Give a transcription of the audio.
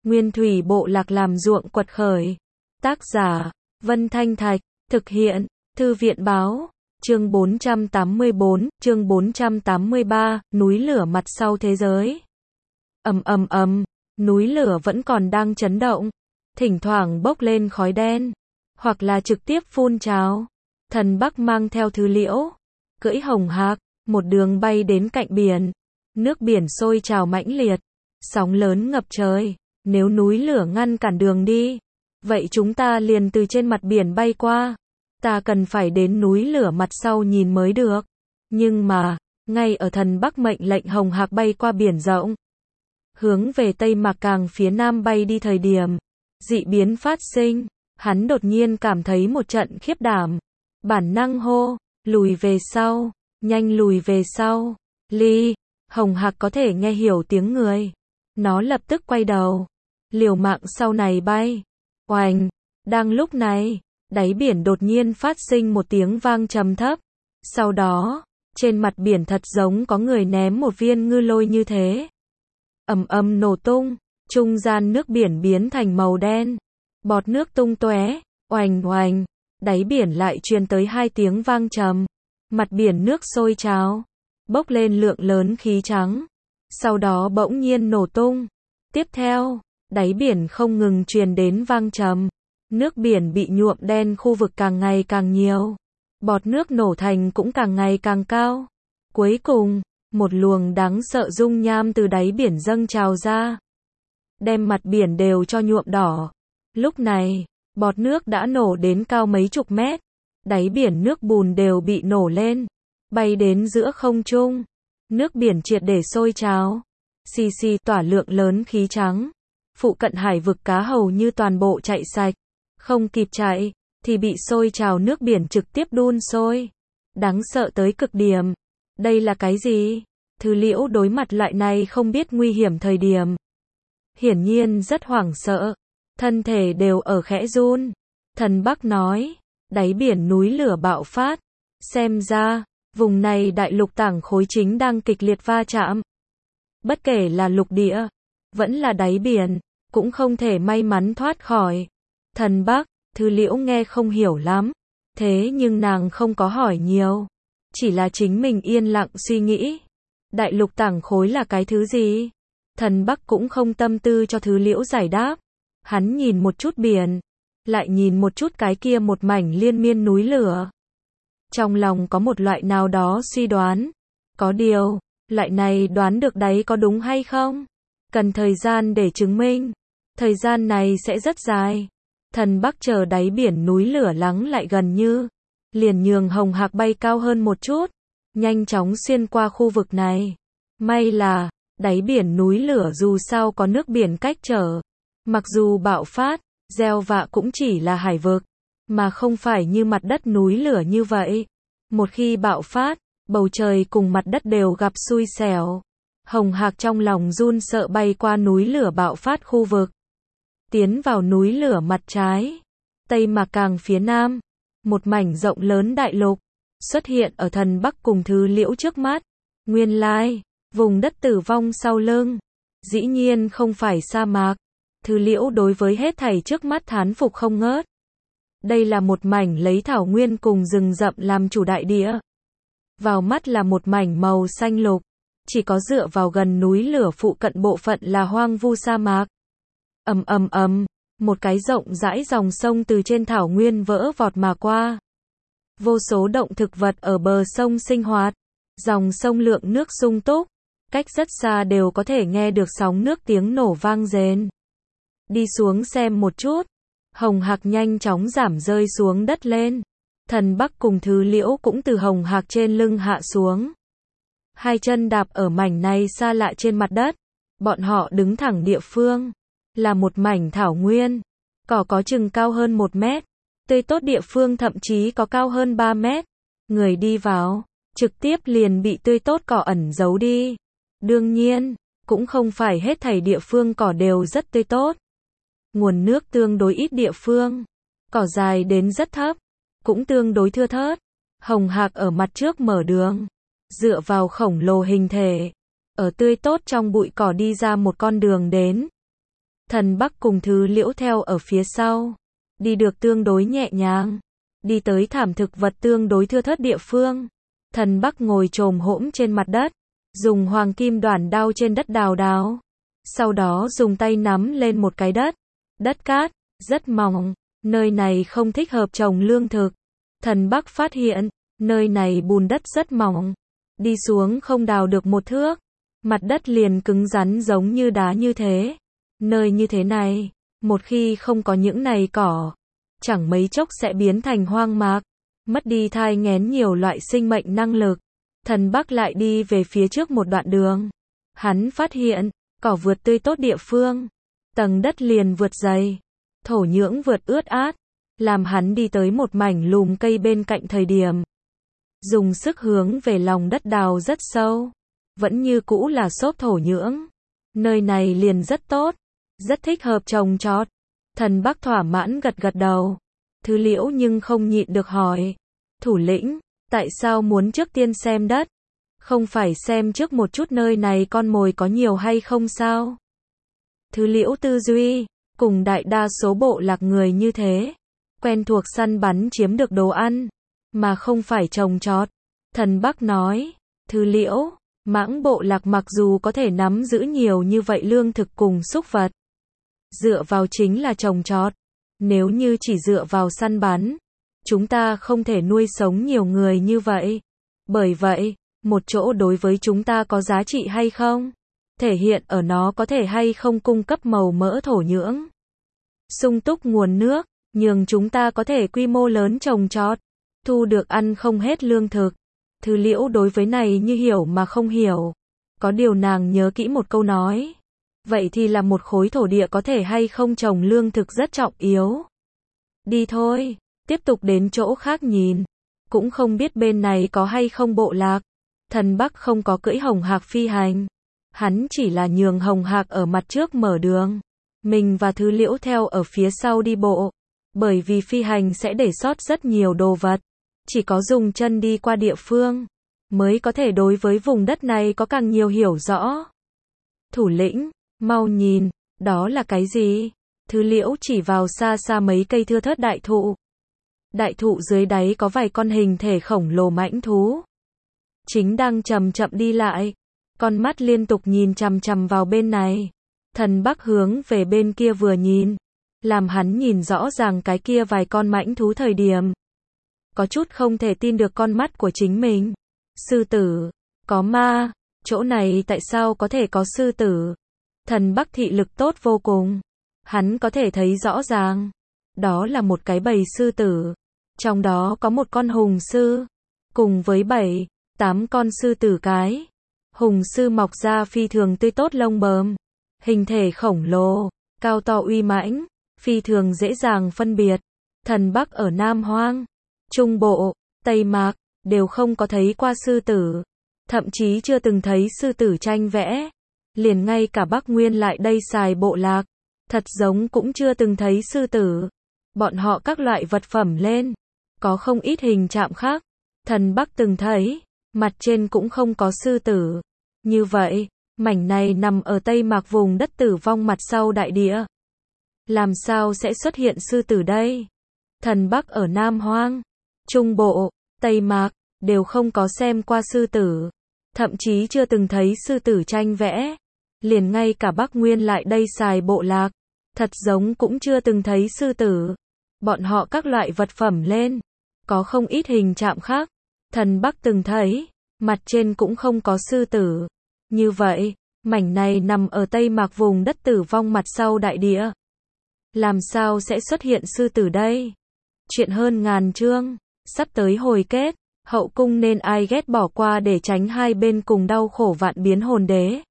Nguyên thủy bộ lạc làm ruộng quật khởi. Tác giả, Vân Thanh Thạch, thực hiện, Thư viện báo, chương 484, chương 483, núi lửa mặt sau thế giới. Núi lửa vẫn còn đang chấn động, thỉnh thoảng bốc lên khói đen, hoặc là trực tiếp phun trào. Thần Bắc mang theo Thứ Liễu, cưỡi hồng hạc, một đường bay đến cạnh biển. Nước biển sôi trào mãnh liệt, sóng lớn ngập trời. Nếu núi lửa ngăn cản đường đi, vậy chúng ta liền từ trên mặt biển bay qua. Ta cần phải đến núi lửa mặt sau nhìn mới được. Nhưng mà, ngay ở Thần Bắc mệnh lệnh hồng hạc bay qua biển rộng, hướng về Tây Mạc Càng phía nam bay đi thời điểm, dị biến phát sinh. Hắn đột nhiên cảm thấy một trận khiếp đảm, bản năng hô, lùi về sau, nhanh lùi về sau. Ly, hồng hạc có thể nghe hiểu tiếng người. Nó lập tức quay đầu, liều mạng sau này bay. Oành, đang lúc này, đáy biển đột nhiên phát sinh một tiếng vang trầm thấp. Sau đó, trên mặt biển thật giống có người ném một viên ngư lôi như thế. Nổ tung, trung gian nước biển biến thành màu đen. Bọt nước tung tóe, oành oành, đáy biển lại truyền tới hai tiếng vang trầm. Mặt biển nước sôi trào, bốc lên lượng lớn khí trắng. Sau đó bỗng nhiên nổ tung. Tiếp theo, đáy biển không ngừng truyền đến vang trầm. Nước biển bị nhuộm đen, khu vực càng ngày càng nhiều. Bọt nước nổ thành cũng càng ngày càng cao. Cuối cùng, một luồng đáng sợ dung nham từ đáy biển dâng trào ra, đem mặt biển đều cho nhuộm đỏ. Lúc này, bọt nước đã nổ đến cao mấy chục mét. Đáy biển nước bùn đều bị nổ lên, bay đến giữa không trung. Nước biển triệt để sôi trào, xì xì tỏa lượng lớn khí trắng. Phụ cận hải vực cá hầu như toàn bộ chạy sạch, không kịp chạy, thì bị sôi trào nước biển trực tiếp đun sôi. Đáng sợ tới cực điểm. Đây là cái gì? Thứ Liễu đối mặt loại này không biết nguy hiểm thời điểm, hiển nhiên rất hoảng sợ, thân thể đều ở khẽ run. Thần Bắc nói, đáy biển núi lửa bạo phát, xem ra, vùng này đại lục tảng khối chính đang kịch liệt va chạm. Bất kể là lục địa, vẫn là đáy biển, cũng không thể may mắn thoát khỏi. Thần Bắc, Thứ Liễu nghe không hiểu lắm, thế nhưng nàng không có hỏi nhiều, chỉ là chính mình yên lặng suy nghĩ. Đại lục tảng khối là cái thứ gì? Thần Bắc cũng không tâm tư cho Thứ Liễu giải đáp. Hắn nhìn một chút biển, lại nhìn một chút cái kia một mảnh liên miên núi lửa. Trong lòng có một loại nào đó suy đoán. Có điều, loại này đoán được đấy có đúng hay không? Cần thời gian để chứng minh. Thời gian này sẽ rất dài. Thần Bắc chờ đáy biển núi lửa lắng lại gần như, liền nhường hồng hạc bay cao hơn một chút, nhanh chóng xuyên qua khu vực này. May là, đáy biển núi lửa dù sao có nước biển cách trở. Mặc dù bạo phát, gieo vạ cũng chỉ là hải vực, mà không phải như mặt đất núi lửa như vậy. Một khi bạo phát, bầu trời cùng mặt đất đều gặp xui xẻo. Hồng hạc trong lòng run sợ bay qua núi lửa bạo phát khu vực, tiến vào núi lửa mặt trái. Tây Mạc Càng phía nam, một mảnh rộng lớn đại lục xuất hiện ở Thần Bắc cùng Thứ Liễu trước mắt. Nguyên lai, vùng đất tử vong sau lưng, dĩ nhiên không phải sa mạc. Thứ Liễu đối với hết thảy trước mắt thán phục không ngớt. Đây là một mảnh lấy thảo nguyên cùng rừng rậm làm chủ đại địa. Vào mắt là một mảnh màu xanh lục, chỉ có dựa vào gần núi lửa phụ cận bộ phận là hoang vu sa mạc. Một cái rộng rãi dòng sông từ trên thảo nguyên vỡ vọt mà qua. Vô số động thực vật ở bờ sông sinh hoạt. Dòng sông lượng nước sung túc, cách rất xa đều có thể nghe được sóng nước tiếng nổ vang rền. Đi xuống xem một chút. Hồng hạc nhanh chóng giảm rơi xuống đất lên. Thần Bắc cùng Thứ Liễu cũng từ hồng hạc trên lưng hạ xuống. Hai chân đạp ở mảnh này xa lạ trên mặt đất. Bọn họ đứng thẳng địa phương, là một mảnh thảo nguyên. Cỏ có chừng cao hơn 1 mét. Tươi tốt địa phương thậm chí có cao hơn 3 mét. Người đi vào, trực tiếp liền bị tươi tốt cỏ ẩn giấu đi. Đương nhiên, cũng không phải hết thảy địa phương cỏ đều rất tươi tốt. Nguồn nước tương đối ít địa phương, cỏ dài đến rất thấp, cũng tương đối thưa thớt. Hồng hạc ở mặt trước mở đường, dựa vào khổng lồ hình thể, ở tươi tốt trong bụi cỏ đi ra một con đường đến. Thần Bắc cùng Thứ Liễu theo ở phía sau, đi được tương đối nhẹ nhàng, đi tới thảm thực vật tương đối thưa thớt địa phương. Thần Bắc ngồi chồm hổm trên mặt đất, dùng hoàng kim đoản đao trên đất đào đào, sau đó dùng tay nắm lên một cái đất cát, rất mỏng, nơi này không thích hợp trồng lương thực. Thần Bắc phát hiện, nơi này bùn đất rất mỏng, đi xuống không đào được một thước, mặt đất liền cứng rắn giống như đá như thế. Nơi như thế này, một khi không có những này cỏ, chẳng mấy chốc sẽ biến thành hoang mạc, mất đi thai nghén nhiều loại sinh mệnh năng lực. Thần Bắc lại đi về phía trước một đoạn đường. Hắn phát hiện, cỏ vượt tươi tốt địa phương, tầng đất liền vượt dày, thổ nhưỡng vượt ướt át, làm hắn đi tới một mảnh lùm cây bên cạnh thời điểm. Dùng sức hướng về lòng đất đào rất sâu, vẫn như cũ là xốp thổ nhưỡng. Nơi này liền rất tốt, rất thích hợp trồng trọt. Thần Bắc thỏa mãn gật gật đầu. Thứ Liễu nhưng không nhịn được hỏi, thủ lĩnh, tại sao muốn trước tiên xem đất? Không phải xem trước một chút nơi này con mồi có nhiều hay không sao? Thứ Liễu tư duy, cùng đại đa số bộ lạc người như thế, quen thuộc săn bắn chiếm được đồ ăn, mà không phải trồng trọt. Thần Bắc nói, Thứ Liễu, mãng bộ lạc mặc dù có thể nắm giữ nhiều như vậy lương thực cùng súc vật, dựa vào chính là trồng trọt. Nếu như chỉ dựa vào săn bắn, chúng ta không thể nuôi sống nhiều người như vậy. Bởi vậy, một chỗ đối với chúng ta có giá trị hay không, thể hiện ở nó có thể hay không cung cấp màu mỡ thổ nhưỡng, sung túc nguồn nước, nhường chúng ta có thể quy mô lớn trồng trọt, thu được ăn không hết lương thực. Thứ Liễu đối với này như hiểu mà không hiểu. Có điều nàng nhớ kỹ một câu nói. Vậy thì là một khối thổ địa có thể hay không trồng lương thực rất trọng yếu. Đi thôi, tiếp tục đến chỗ khác nhìn. Cũng không biết bên này có hay không bộ lạc. Thần Bắc không có cưỡi hồng hạc phi hành. Hắn chỉ là nhường hồng hạc ở mặt trước mở đường. Mình và Thứ Liễu theo ở phía sau đi bộ. Bởi vì phi hành sẽ để sót rất nhiều đồ vật. Chỉ có dùng chân đi qua địa phương, mới có thể đối với vùng đất này có càng nhiều hiểu rõ. Thủ lĩnh, mau nhìn, đó là cái gì? Thứ Liễu chỉ vào xa xa mấy cây thưa thớt đại thụ. Đại thụ dưới đáy có vài con hình thể khổng lồ mãnh thú. Chính đang chậm chậm đi lại. Con mắt liên tục nhìn chằm chằm vào bên này. Thần Bắc hướng về bên kia vừa nhìn. Làm hắn nhìn rõ ràng cái kia vài con mãnh thú thời điểm. Có chút không thể tin được con mắt của chính mình. Sư tử, có ma, chỗ này tại sao có thể có sư tử? Thần Bắc thị lực tốt vô cùng. Hắn có thể thấy rõ ràng. Đó là một cái bầy sư tử. Trong đó có một con hùng sư. Cùng với 7, 8 con sư tử cái. Hùng sư mọc ra phi thường tươi tốt lông bờm. Hình thể khổng lồ, cao to uy mãnh, phi thường dễ dàng phân biệt. Thần Bắc ở Nam Hoang, Trung Bộ, Tây Mạc, đều không có thấy qua sư tử. Thậm chí chưa từng thấy sư tử tranh vẽ. Liền ngay cả Bắc Nguyên lại đây xài bộ lạc. Thật giống cũng chưa từng thấy sư tử. Bọn họ các loại vật phẩm lên. Có không ít hình chạm khác. Thần Bắc từng thấy. Mặt trên cũng không có sư tử. Như vậy, mảnh này nằm ở Tây Mạc vùng đất tử vong mặt sau đại địa. Làm sao sẽ xuất hiện sư tử đây? Thần Bắc ở Nam Hoang, Trung Bộ, Tây Mạc, đều không có xem qua sư tử. Thậm chí chưa từng thấy sư tử tranh vẽ. Liền ngay cả Bắc Nguyên lại đây xài bộ lạc. Thật giống cũng chưa từng thấy sư tử. Bọn họ các loại vật phẩm lên. Có không ít hình chạm khác. Thần Bắc từng thấy. Mặt trên cũng không có sư tử. Như vậy, mảnh này nằm ở Tây Mạc vùng đất tử vong mặt sau đại địa. Làm sao sẽ xuất hiện sư tử đây? Chuyện hơn ngàn chương. Sắp tới hồi kết. Hậu cung nên ai ghét bỏ qua để tránh hai bên cùng đau khổ vạn biến hồn đế.